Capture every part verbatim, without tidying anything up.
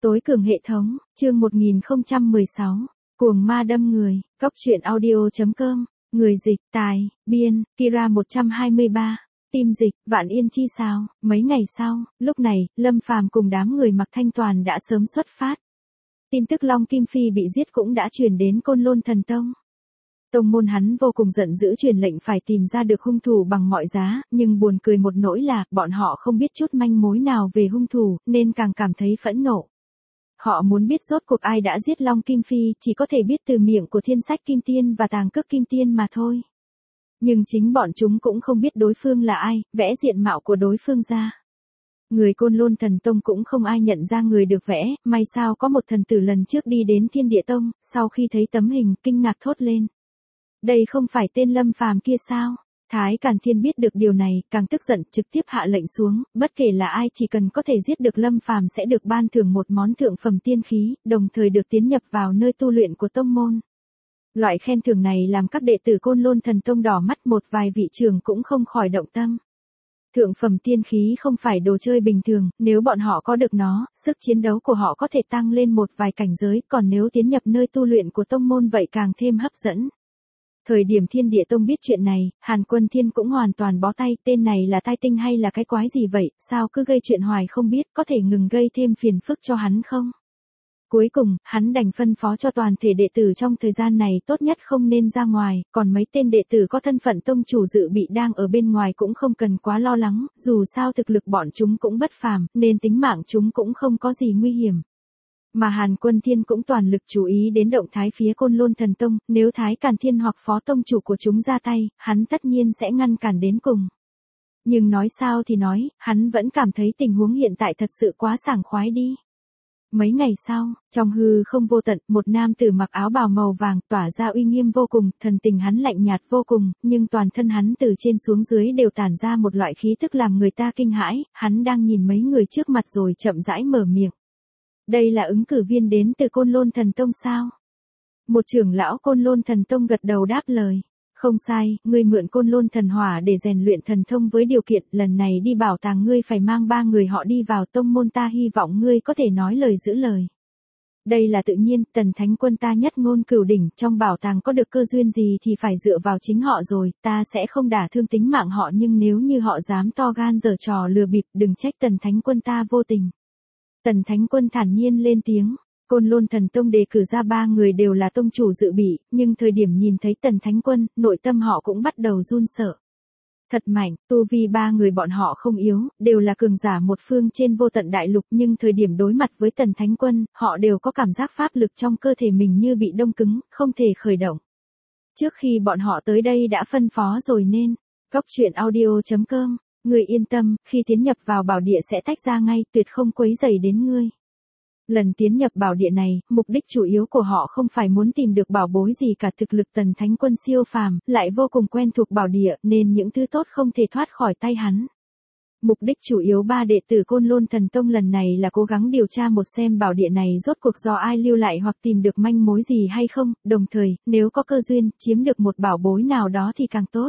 Tối cường hệ thống, chương một nghìn không trăm mười sáu, cuồng ma đâm người, cóc truyện audio chấm com, người dịch, tài, biên, Kira một trăm hai mươi ba, tim dịch, Vạn Yên chi sao, mấy ngày sau, lúc này, Lâm Phàm cùng đám người mặc thanh toàn đã sớm xuất phát. Tin tức Long Kim Phi bị giết cũng đã truyền đến Côn Lôn Thần Tông. Tông môn hắn vô cùng giận dữ truyền lệnh phải tìm ra được hung thủ bằng mọi giá, nhưng buồn cười một nỗi là, bọn họ không biết chút manh mối nào về hung thủ, nên càng cảm thấy phẫn nộ. Họ muốn biết rốt cuộc ai đã giết Long Kim Phi, chỉ có thể biết từ miệng của Thiên Sách Kim Tiên và Tàng Cước Kim Tiên mà thôi. Nhưng chính bọn chúng cũng không biết đối phương là ai, vẽ diện mạo của đối phương ra. Người Côn Lôn Thần Tông cũng không ai nhận ra người được vẽ, may sao có một thần tử lần trước đi đến Thiên Địa Tông, sau khi thấy tấm hình, kinh ngạc thốt lên. Đây không phải tên Lâm Phàm kia sao? Thái Càn Thiên biết được điều này, càng tức giận, trực tiếp hạ lệnh xuống, bất kể là ai chỉ cần có thể giết được Lâm Phàm sẽ được ban thưởng một món thượng phẩm tiên khí, đồng thời được tiến nhập vào nơi tu luyện của tông môn. Loại khen thưởng này làm các đệ tử Côn Lôn Thần Tông đỏ mắt, một vài vị trưởng cũng không khỏi động tâm. Thượng phẩm tiên khí không phải đồ chơi bình thường, nếu bọn họ có được nó, sức chiến đấu của họ có thể tăng lên một vài cảnh giới, còn nếu tiến nhập nơi tu luyện của tông môn vậy càng thêm hấp dẫn. Thời điểm Thiên Địa Tông biết chuyện này, Hàn Quân Thiên cũng hoàn toàn bó tay, tên này là tai tinh hay là cái quái gì vậy, sao cứ gây chuyện hoài không biết, có thể ngừng gây thêm phiền phức cho hắn không? Cuối cùng, hắn đành phân phó cho toàn thể đệ tử trong thời gian này tốt nhất không nên ra ngoài, còn mấy tên đệ tử có thân phận tông chủ dự bị đang ở bên ngoài cũng không cần quá lo lắng, dù sao thực lực bọn chúng cũng bất phàm, nên tính mạng chúng cũng không có gì nguy hiểm. Mà Hàn Quân Thiên cũng toàn lực chú ý đến động thái phía Côn Lôn Thần Tông, nếu Thái Càn Thiên hoặc phó tông chủ của chúng ra tay, hắn tất nhiên sẽ ngăn cản đến cùng. Nhưng nói sao thì nói, hắn vẫn cảm thấy tình huống hiện tại thật sự quá sảng khoái đi. Mấy ngày sau, trong hư không vô tận, một nam tử mặc áo bào màu vàng tỏa ra uy nghiêm vô cùng, thần tình hắn lạnh nhạt vô cùng, nhưng toàn thân hắn từ trên xuống dưới đều tản ra một loại khí thức làm người ta kinh hãi, hắn đang nhìn mấy người trước mặt rồi chậm rãi mở miệng. Đây là ứng cử viên đến từ Côn Lôn Thần Tông sao? Một trưởng lão Côn Lôn Thần Tông gật đầu đáp lời. Không sai, ngươi mượn Côn Lôn Thần Hỏa để rèn luyện thần thông với điều kiện lần này đi bảo tàng ngươi phải mang ba người họ đi vào tông môn ta, hy vọng ngươi có thể nói lời giữ lời. Đây là tự nhiên, Tần Thánh Quân ta nhất ngôn cửu đỉnh, trong bảo tàng có được cơ duyên gì thì phải dựa vào chính họ rồi, ta sẽ không đả thương tính mạng họ, nhưng nếu như họ dám to gan giở trò lừa bịp, đừng trách Tần Thánh Quân ta vô tình. Tần Thánh Quân thản nhiên lên tiếng, Côn Lôn Thần Tông đề cử ra ba người đều là tông chủ dự bị, nhưng thời điểm nhìn thấy Tần Thánh Quân, nội tâm họ cũng bắt đầu run sợ. Thật mạnh, tu vi ba người bọn họ không yếu, đều là cường giả một phương trên vô tận đại lục, nhưng thời điểm đối mặt với Tần Thánh Quân, họ đều có cảm giác pháp lực trong cơ thể mình như bị đông cứng, không thể khởi động. Trước khi bọn họ tới đây đã phân phó rồi nên, cóc truyện audio chấm com. Ngươi yên tâm, khi tiến nhập vào bảo địa sẽ tách ra ngay, tuyệt không quấy rầy đến ngươi. Lần tiến nhập bảo địa này, mục đích chủ yếu của họ không phải muốn tìm được bảo bối gì cả, thực lực Tần Thánh Quân siêu phàm, lại vô cùng quen thuộc bảo địa, nên những thứ tốt không thể thoát khỏi tay hắn. Mục đích chủ yếu ba đệ tử Côn Lôn Thần Tông lần này là cố gắng điều tra một xem bảo địa này rốt cuộc do ai lưu lại hoặc tìm được manh mối gì hay không, đồng thời, nếu có cơ duyên, chiếm được một bảo bối nào đó thì càng tốt.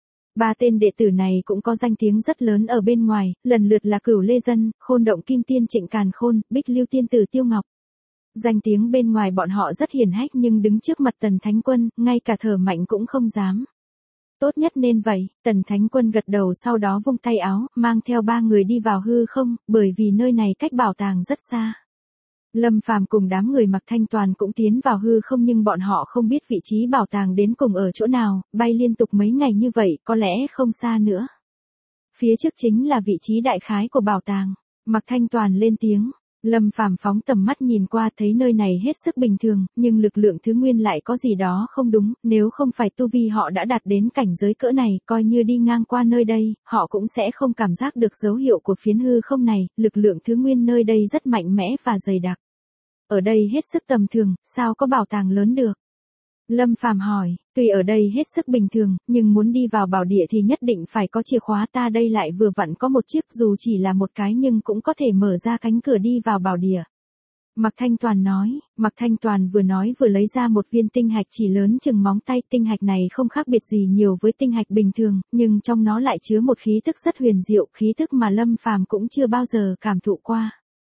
Ba tên đệ tử này cũng có danh tiếng rất lớn ở bên ngoài, lần lượt là Cửu Lê Dân, Khôn Động Kim Tiên Trịnh Càn Khôn, Bích Lưu Tiên Tử Tiêu Ngọc. Danh tiếng bên ngoài bọn họ rất hiển hách nhưng đứng trước mặt Tần Thánh Quân, ngay cả thở mạnh cũng không dám. Tốt nhất nên vậy, Tần Thánh Quân gật đầu sau đó vung tay áo, mang theo ba người đi vào hư không, bởi vì nơi này cách bảo tàng rất xa. Lâm Phàm cùng đám người mặc thanh toàn cũng tiến vào hư không nhưng bọn họ không biết vị trí bảo tàng đến cùng ở chỗ nào, bay liên tục mấy ngày như vậy, có lẽ không xa nữa. Phía trước chính là vị trí đại khái của bảo tàng. Mặc thanh toàn lên tiếng, Lâm Phàm phóng tầm mắt nhìn qua thấy nơi này hết sức bình thường, nhưng lực lượng thứ nguyên lại có gì đó không đúng, nếu không phải tu vi họ đã đạt đến cảnh giới cỡ này, coi như đi ngang qua nơi đây, họ cũng sẽ không cảm giác được dấu hiệu của phiến hư không này, lực lượng thứ nguyên nơi đây rất mạnh mẽ và dày đặc. Ở đây hết sức tầm thường, sao có bảo tàng lớn được? Lâm Phàm hỏi, tuy ở đây hết sức bình thường, nhưng muốn đi vào bảo địa thì nhất định phải có chìa khóa, ta đây lại vừa vặn có một chiếc, dù chỉ là một cái nhưng cũng có thể mở ra cánh cửa đi vào bảo địa. Mạc Thanh Toàn nói, Mạc Thanh Toàn vừa nói vừa lấy ra một viên tinh hạch chỉ lớn chừng móng tay, tinh hạch này không khác biệt gì nhiều với tinh hạch bình thường, nhưng trong nó lại chứa một khí thức rất huyền diệu, khí thức mà Lâm Phàm cũng chưa bao giờ cảm thụ qua.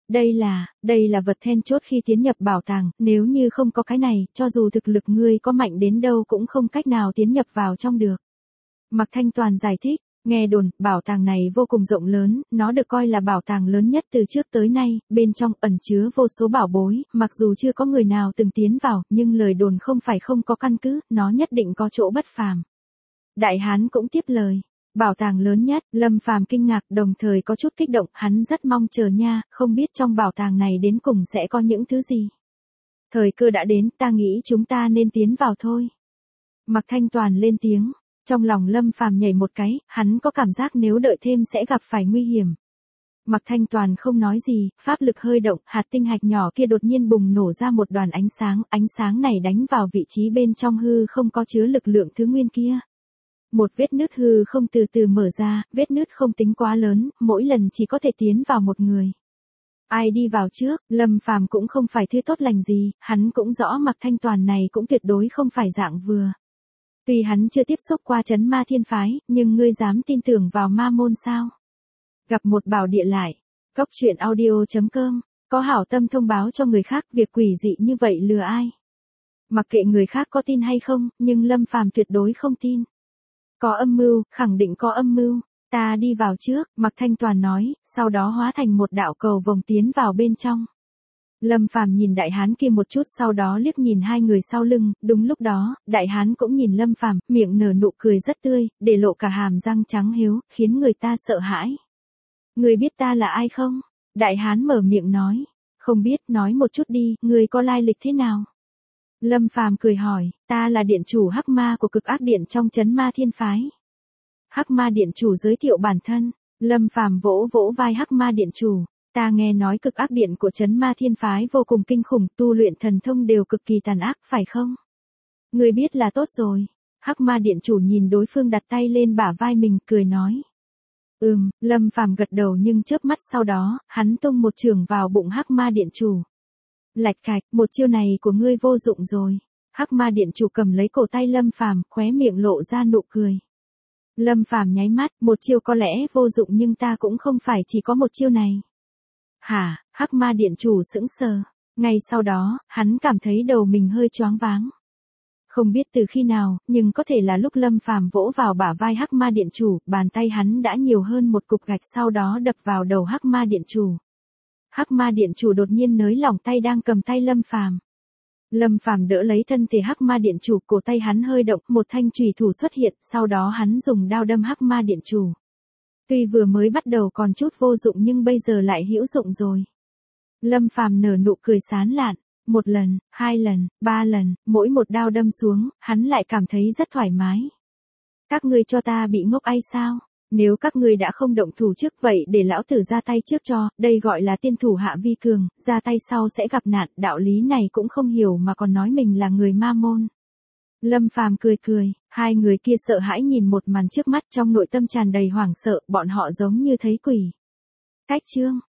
Đây là, đây là vật then chốt khi tiến nhập bảo tàng, nếu như không có cái này, cho dù thực lực ngươi có mạnh đến đâu cũng không cách nào tiến nhập vào trong được. Mạc Thanh Toàn giải thích, nghe đồn, bảo tàng này vô cùng rộng lớn, nó được coi là bảo tàng lớn nhất từ trước tới nay, bên trong ẩn chứa vô số bảo bối, mặc dù chưa có người nào từng tiến vào, nhưng lời đồn không phải không có căn cứ, nó nhất định có chỗ bất phàm. Đại Hán cũng tiếp lời. Bảo tàng lớn nhất, Lâm Phàm kinh ngạc đồng thời có chút kích động, hắn rất mong chờ nha, không biết trong bảo tàng này đến cùng sẽ có những thứ gì. Thời cơ đã đến, ta nghĩ chúng ta nên tiến vào thôi. Mạc Thanh Toàn lên tiếng, trong lòng Lâm Phàm nhảy một cái, hắn có cảm giác nếu đợi thêm sẽ gặp phải nguy hiểm. Mạc Thanh Toàn không nói gì, pháp lực hơi động, hạt tinh hạch nhỏ kia đột nhiên bùng nổ ra một đoàn ánh sáng, ánh sáng này đánh vào vị trí bên trong hư không có chứa lực lượng thứ nguyên kia. Một vết nứt hư không từ từ mở ra, vết nứt không tính quá lớn, mỗi lần chỉ có thể tiến vào một người. Ai đi vào trước, Lâm Phàm cũng không phải thứ tốt lành gì, hắn cũng rõ Mạc Thanh Toàn này cũng tuyệt đối không phải dạng vừa. Tuy hắn chưa tiếp xúc qua Chấn Ma Thiên Phái, nhưng ngươi dám tin tưởng vào ma môn sao? Gặp một bảo địa lại. Cốc truyện audio chấm com, có hảo tâm thông báo cho người khác việc quỷ dị như vậy lừa ai. Mặc kệ người khác có tin hay không, nhưng Lâm Phàm tuyệt đối không tin. Có âm mưu, khẳng định có âm mưu. Ta đi vào trước, Mạc Thanh Toàn nói, sau đó hóa thành một đạo cầu vồng tiến vào bên trong. Lâm Phàm nhìn đại hán kia một chút sau đó liếc nhìn hai người sau lưng, đúng lúc đó, đại hán cũng nhìn Lâm Phàm, miệng nở nụ cười rất tươi, để lộ cả hàm răng trắng hiếu, khiến người ta sợ hãi. Người biết ta là ai không? Đại hán mở miệng nói, không biết, nói một chút đi, người có lai lịch thế nào? Lâm Phàm cười hỏi, ta là điện chủ Hắc Ma của Cực Ác Điện trong Chấn Ma Thiên Phái. Hắc Ma điện chủ giới thiệu bản thân, Lâm Phàm vỗ vỗ vai Hắc Ma điện chủ, ta nghe nói Cực Ác Điện của Chấn Ma Thiên Phái vô cùng kinh khủng, tu luyện thần thông đều cực kỳ tàn ác, phải không? Người biết là tốt rồi. Hắc Ma điện chủ nhìn đối phương đặt tay lên bả vai mình, cười nói. Ừm, Lâm Phàm gật đầu nhưng chớp mắt sau đó, hắn tung một chưởng vào bụng Hắc Ma điện chủ. Lạch cạch, một chiêu này của ngươi vô dụng rồi. Hắc Ma điện chủ cầm lấy cổ tay Lâm Phàm, khóe miệng lộ ra nụ cười. Lâm Phàm nháy mắt, một chiêu có lẽ vô dụng nhưng ta cũng không phải chỉ có một chiêu này. Hả? Hắc Ma điện chủ sững sờ. Ngay sau đó, hắn cảm thấy đầu mình hơi choáng váng. Không biết từ khi nào, nhưng có thể là lúc Lâm Phàm vỗ vào bả vai Hắc Ma điện chủ, bàn tay hắn đã nhiều hơn một cục gạch sau đó đập vào đầu Hắc Ma điện chủ. Hắc Ma điện chủ đột nhiên nới lỏng tay đang cầm tay Lâm Phàm. Lâm Phàm đỡ lấy thân thể Hắc Ma điện chủ, cổ tay hắn hơi động, một thanh chùy thủ xuất hiện, sau đó hắn dùng đao đâm Hắc Ma điện chủ. Tuy vừa mới bắt đầu còn chút vô dụng nhưng bây giờ lại hữu dụng rồi. Lâm Phàm nở nụ cười sán lạn, một lần, hai lần, ba lần, mỗi một đao đâm xuống, hắn lại cảm thấy rất thoải mái. Các ngươi cho ta bị ngốc ai sao? Nếu các ngươi đã không động thủ trước vậy để lão tử ra tay trước cho, đây gọi là tiên thủ hạ vi cường, ra tay sau sẽ gặp nạn, đạo lý này cũng không hiểu mà còn nói mình là người ma môn. Lâm Phàm cười cười, hai người kia sợ hãi nhìn một màn trước mắt trong nội tâm tràn đầy hoảng sợ, bọn họ giống như thấy quỷ. Cách chương